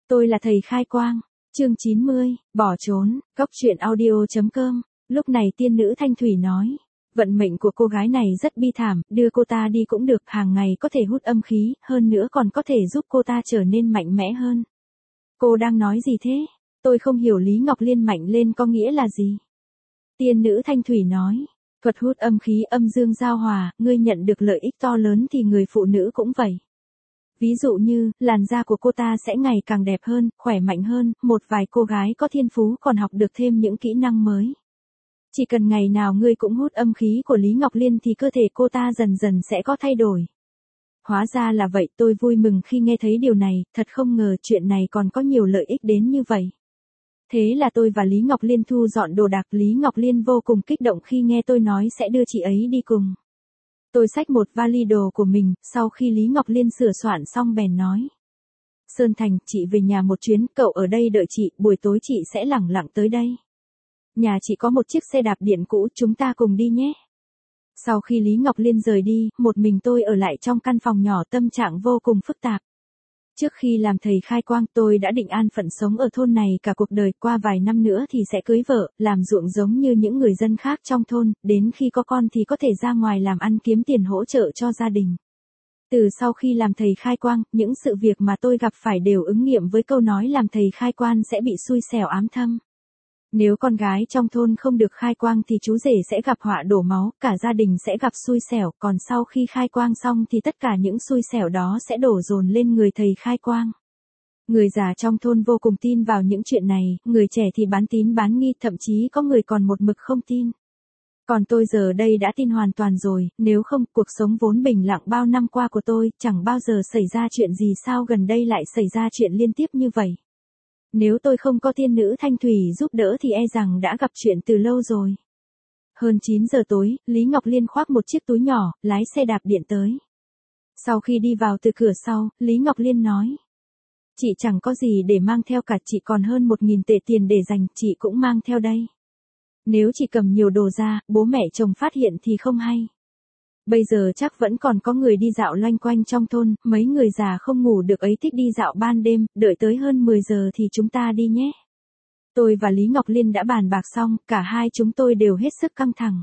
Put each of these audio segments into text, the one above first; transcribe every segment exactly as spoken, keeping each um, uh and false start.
Tôi là thầy khai quang. Chương chín mươi, bỏ trốn, góc truyện audio chấm com. Lúc này tiên nữ Thanh Thủy nói, vận mệnh của cô gái này rất bi thảm, đưa cô ta đi cũng được, hàng ngày có thể hút âm khí, hơn nữa còn có thể giúp cô ta trở nên mạnh mẽ hơn. Cô đang nói gì thế? Tôi không hiểu Lý Ngọc Liên mạnh lên có nghĩa là gì. Tiên nữ Thanh Thủy nói, thuật hút âm khí âm dương giao hòa, ngươi nhận được lợi ích to lớn thì người phụ nữ cũng vậy. Ví dụ như, làn da của cô ta sẽ ngày càng đẹp hơn, khỏe mạnh hơn, một vài cô gái có thiên phú còn học được thêm những kỹ năng mới. Chỉ cần ngày nào ngươi cũng hút âm khí của Lý Ngọc Liên thì cơ thể cô ta dần dần sẽ có thay đổi. Hóa ra là vậy, tôi vui mừng khi nghe thấy điều này, thật không ngờ chuyện này còn có nhiều lợi ích đến như vậy. Thế là tôi và Lý Ngọc Liên thu dọn đồ đạc, Lý Ngọc Liên vô cùng kích động khi nghe tôi nói sẽ đưa chị ấy đi cùng. Tôi xách một vali đồ của mình, sau khi Lý Ngọc Liên sửa soạn xong bèn nói. Sơn Thành, chị về nhà một chuyến, cậu ở đây đợi chị, buổi tối chị sẽ lẳng lặng tới đây. Nhà chị có một chiếc xe đạp điện cũ, chúng ta cùng đi nhé. Sau khi Lý Ngọc Liên rời đi, một mình tôi ở lại trong căn phòng nhỏ, tâm trạng vô cùng phức tạp. Trước khi làm thầy khai quang, tôi đã định an phận sống ở thôn này cả cuộc đời, qua vài năm nữa thì sẽ cưới vợ, làm ruộng giống như những người dân khác trong thôn, đến khi có con thì có thể ra ngoài làm ăn kiếm tiền hỗ trợ cho gia đình. Từ sau khi làm thầy khai quang, những sự việc mà tôi gặp phải đều ứng nghiệm với câu nói làm thầy khai quan sẽ bị xui xẻo ám thâm. Nếu con gái trong thôn không được khai quang thì chú rể sẽ gặp họa đổ máu, cả gia đình sẽ gặp xui xẻo, còn sau khi khai quang xong thì tất cả những xui xẻo đó sẽ đổ dồn lên người thầy khai quang. Người già trong thôn vô cùng tin vào những chuyện này, người trẻ thì bán tín bán nghi, thậm chí có người còn một mực không tin. Còn tôi giờ đây đã tin hoàn toàn rồi, nếu không, cuộc sống vốn bình lặng bao năm qua của tôi, chẳng bao giờ xảy ra chuyện gì, sao gần đây lại xảy ra chuyện liên tiếp như vậy. Nếu tôi không có tiên nữ Thanh Thủy giúp đỡ thì e rằng đã gặp chuyện từ lâu rồi. Hơn chín giờ tối, Lý Ngọc Liên khoác một chiếc túi nhỏ, lái xe đạp điện tới. Sau khi đi vào từ cửa sau, Lý Ngọc Liên nói. Chị chẳng có gì để mang theo cả, chị còn hơn một nghìn tệ tiền để dành, chị cũng mang theo đây. Nếu chị cầm nhiều đồ ra, bố mẹ chồng phát hiện thì không hay. Bây giờ chắc vẫn còn có người đi dạo loanh quanh trong thôn, mấy người già không ngủ được ấy thích đi dạo ban đêm, đợi tới hơn mười giờ thì chúng ta đi nhé. Tôi và Lý Ngọc Liên đã bàn bạc xong, cả hai chúng tôi đều hết sức căng thẳng.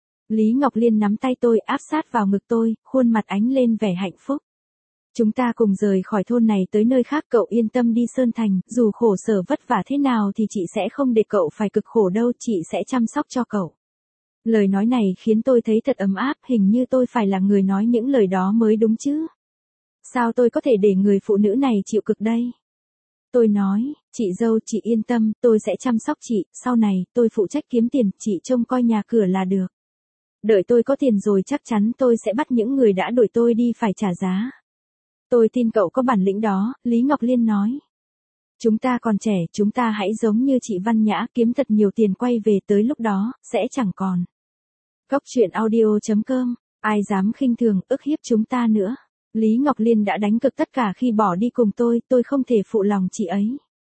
Lý Ngọc Liên nắm tay tôi áp sát vào ngực tôi, khuôn mặt ánh lên vẻ hạnh phúc. Chúng ta cùng rời khỏi thôn này tới nơi khác, cậu yên tâm đi Sơn Thành, dù khổ sở vất vả thế nào thì chị sẽ không để cậu phải cực khổ đâu, chị sẽ chăm sóc cho cậu. Lời nói này khiến tôi thấy thật ấm áp, hình như tôi phải là người nói những lời đó mới đúng chứ. Sao tôi có thể để người phụ nữ này chịu cực đây? Tôi nói, chị dâu, chị yên tâm, tôi sẽ chăm sóc chị, sau này, tôi phụ trách kiếm tiền, chị trông coi nhà cửa là được. Đợi tôi có tiền rồi chắc chắn tôi sẽ bắt những người đã đuổi tôi đi phải trả giá. Tôi tin cậu có bản lĩnh đó, Lý Ngọc Liên nói. Chúng ta còn trẻ, chúng ta hãy giống như chị Văn Nhã, kiếm thật nhiều tiền quay về, tới lúc đó, sẽ chẳng còn. Góc truyện audio chấm com, ai dám khinh thường, ức hiếp chúng ta nữa. Lý Ngọc Liên đã đánh cực tất cả khi bỏ đi cùng tôi, tôi không thể phụ lòng chị ấy.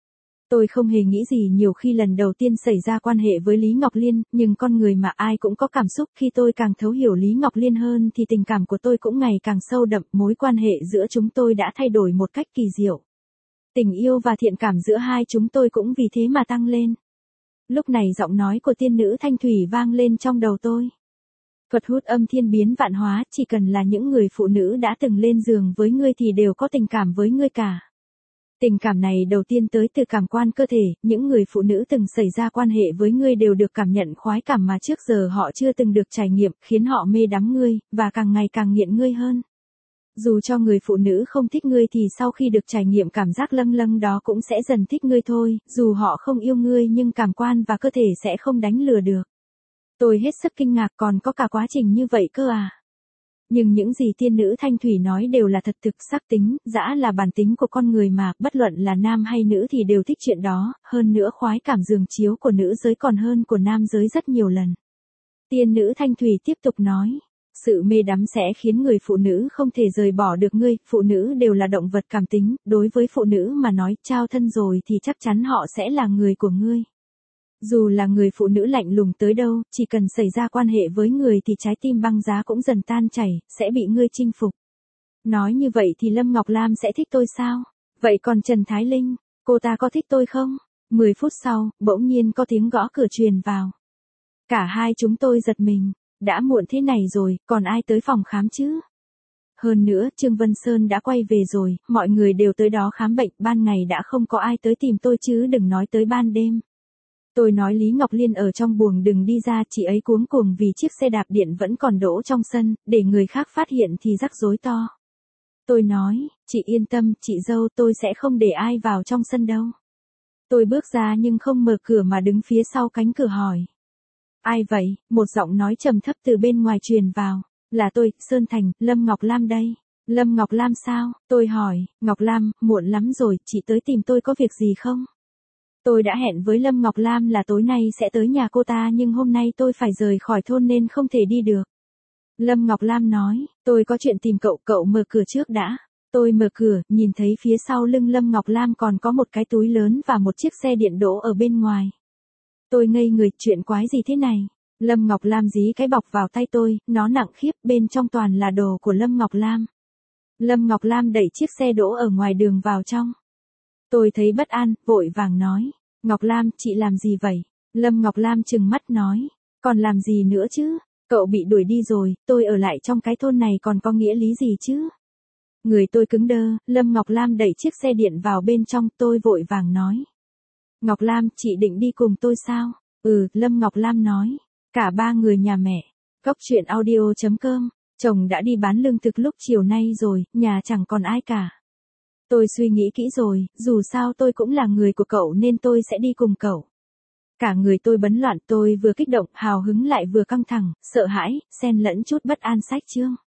Tôi không hề nghĩ gì nhiều khi lần đầu tiên xảy ra quan hệ với Lý Ngọc Liên, nhưng con người mà ai cũng có cảm xúc, khi tôi càng thấu hiểu Lý Ngọc Liên hơn thì tình cảm của tôi cũng ngày càng sâu đậm, mối quan hệ giữa chúng tôi đã thay đổi một cách kỳ diệu. Tình yêu và thiện cảm giữa hai chúng tôi cũng vì thế mà tăng lên. Lúc này giọng nói của tiên nữ Thanh Thủy vang lên trong đầu tôi. Thuật hút âm thiên biến vạn hóa, chỉ cần là những người phụ nữ đã từng lên giường với ngươi thì đều có tình cảm với ngươi cả. Tình cảm này đầu tiên tới từ cảm quan cơ thể, những người phụ nữ từng xảy ra quan hệ với ngươi đều được cảm nhận khoái cảm mà trước giờ họ chưa từng được trải nghiệm, khiến họ mê đắm ngươi, và càng ngày càng nghiện ngươi hơn. Dù cho người phụ nữ không thích ngươi thì sau khi được trải nghiệm cảm giác lâng lâng đó cũng sẽ dần thích ngươi thôi, dù họ không yêu ngươi nhưng cảm quan và cơ thể sẽ không đánh lừa được. Tôi hết sức kinh ngạc, còn có cả quá trình như vậy cơ à. Nhưng những gì tiên nữ Thanh Thủy nói đều là thật thực, xác tính, dã là bản tính của con người mà, bất luận là nam hay nữ thì đều thích chuyện đó, hơn nữa khoái cảm giường chiếu của nữ giới còn hơn của nam giới rất nhiều lần. Tiên nữ Thanh Thủy tiếp tục nói, sự mê đắm sẽ khiến người phụ nữ không thể rời bỏ được ngươi, phụ nữ đều là động vật cảm tính, đối với phụ nữ mà nói trao thân rồi thì chắc chắn họ sẽ là người của ngươi. Dù là người phụ nữ lạnh lùng tới đâu, chỉ cần xảy ra quan hệ với người thì trái tim băng giá cũng dần tan chảy, sẽ bị ngươi chinh phục. Nói như vậy thì Lâm Ngọc Lam sẽ thích tôi sao? Vậy còn Trần Thái Linh? cô ta có thích tôi không? Mười phút sau, bỗng nhiên có tiếng gõ cửa truyền vào. Cả hai chúng tôi giật mình, đã muộn thế này rồi, còn ai tới phòng khám chứ? Hơn nữa, Trương Vân Sơn đã quay về rồi, mọi người đều tới đó khám bệnh, ban ngày đã không có ai tới tìm tôi chứ đừng nói tới ban đêm. Tôi nói Lý Ngọc Liên ở trong buồng đừng đi ra, chị ấy cuống cuồng vì chiếc xe đạp điện vẫn còn đỗ trong sân, để người khác phát hiện thì rắc rối to. Tôi nói, chị yên tâm, chị dâu, tôi sẽ không để ai vào trong sân đâu. Tôi bước ra nhưng không mở cửa mà đứng phía sau cánh cửa hỏi. Ai vậy? Một giọng nói trầm thấp từ bên ngoài truyền vào. Là tôi, Sơn Thành, Lâm Ngọc Lam đây. Lâm Ngọc Lam sao? Tôi hỏi, Ngọc Lam, muộn lắm rồi, chị tới tìm tôi có việc gì không? Tôi đã hẹn với Lâm Ngọc Lam là tối nay sẽ tới nhà cô ta nhưng hôm nay tôi phải rời khỏi thôn nên không thể đi được. Lâm Ngọc Lam nói, tôi có chuyện tìm cậu, cậu mở cửa trước đã. Tôi mở cửa, nhìn thấy phía sau lưng Lâm Ngọc Lam còn có một cái túi lớn và một chiếc xe điện đỗ ở bên ngoài. Tôi ngây người, chuyện quái gì thế này? Lâm Ngọc Lam dí cái bọc vào tay tôi, nó nặng khiếp, bên trong toàn là đồ của Lâm Ngọc Lam. Lâm Ngọc Lam đẩy chiếc xe đỗ ở ngoài đường vào trong. Tôi thấy bất an, vội vàng nói, Ngọc Lam, chị làm gì vậy? Lâm Ngọc Lam trừng mắt nói, còn làm gì nữa chứ? Cậu bị đuổi đi rồi, tôi ở lại trong cái thôn này còn có nghĩa lý gì chứ? Người tôi cứng đơ, Lâm Ngọc Lam đẩy chiếc xe điện vào bên trong, tôi vội vàng nói. Ngọc Lam, chị định đi cùng tôi sao? Ừ, Lâm Ngọc Lam nói. Cả ba người nhà mẹ. Cốc truyện audio chấm com. Chồng đã đi bán lương thực lúc chiều nay rồi, nhà chẳng còn ai cả. Tôi suy nghĩ kỹ rồi, dù sao tôi cũng là người của cậu nên tôi sẽ đi cùng cậu. Cả người tôi bấn loạn, tôi vừa kích động, hào hứng lại vừa căng thẳng, sợ hãi, xen lẫn chút bất an sách chương.